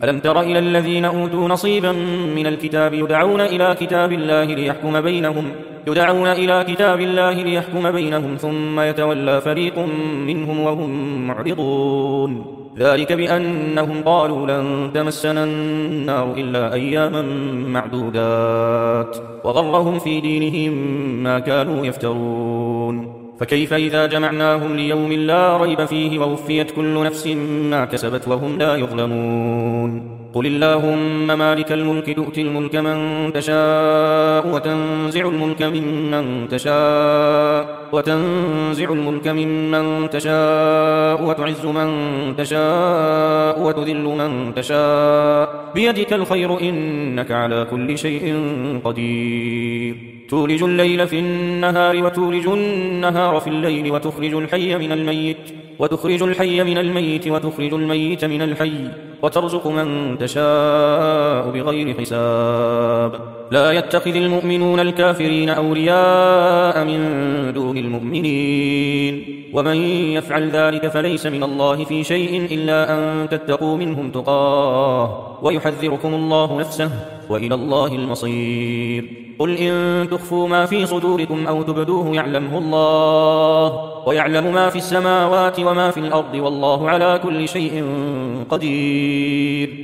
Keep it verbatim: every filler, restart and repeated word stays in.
ألم تر إلى الذين أوتوا نصيبا من الكتاب يدعون إلى كتاب الله ليحكم بينهم يدعون إلى كتاب الله ليحكم بينهم ثم يتولى فريق منهم وهم معرضون ذلك بأنهم قالوا لن تمسنا النار إلا أياما معدودات وغرهم في دينهم ما كانوا يفترون فكيف إذا جمعناهم ليوم لا ريب فيه ووفيت كل نفس ما كسبت وهم لا يظلمون قل اللهم مالك الملك تؤتي الملك من تشاء وتنزع الملك ممن تشاء وتنزع الملك ممن تشاء وتعز من تشاء وتذل من تشاء بيدك الخير إنك على كل شيء قدير تولج الليل في النهار وتولج النهار في الليل وتخرج الحي من الميت وتخرج الحي من الميت وتخرج الميت من الحي وترزق من تشاء بغير حساب لا يتخذ المؤمنون الكافرين أولياء من دون المؤمنين ومن يفعل ذلك فليس من الله في شيء إلا أن تتقوا منهم تقاه ويحذركم الله نفسه وإلى الله المصير قل إن تخفوا ما في صدوركم أو تبدوه يعلمه الله ويعلم ما في السماوات وما في الأرض والله على كل شيء قدير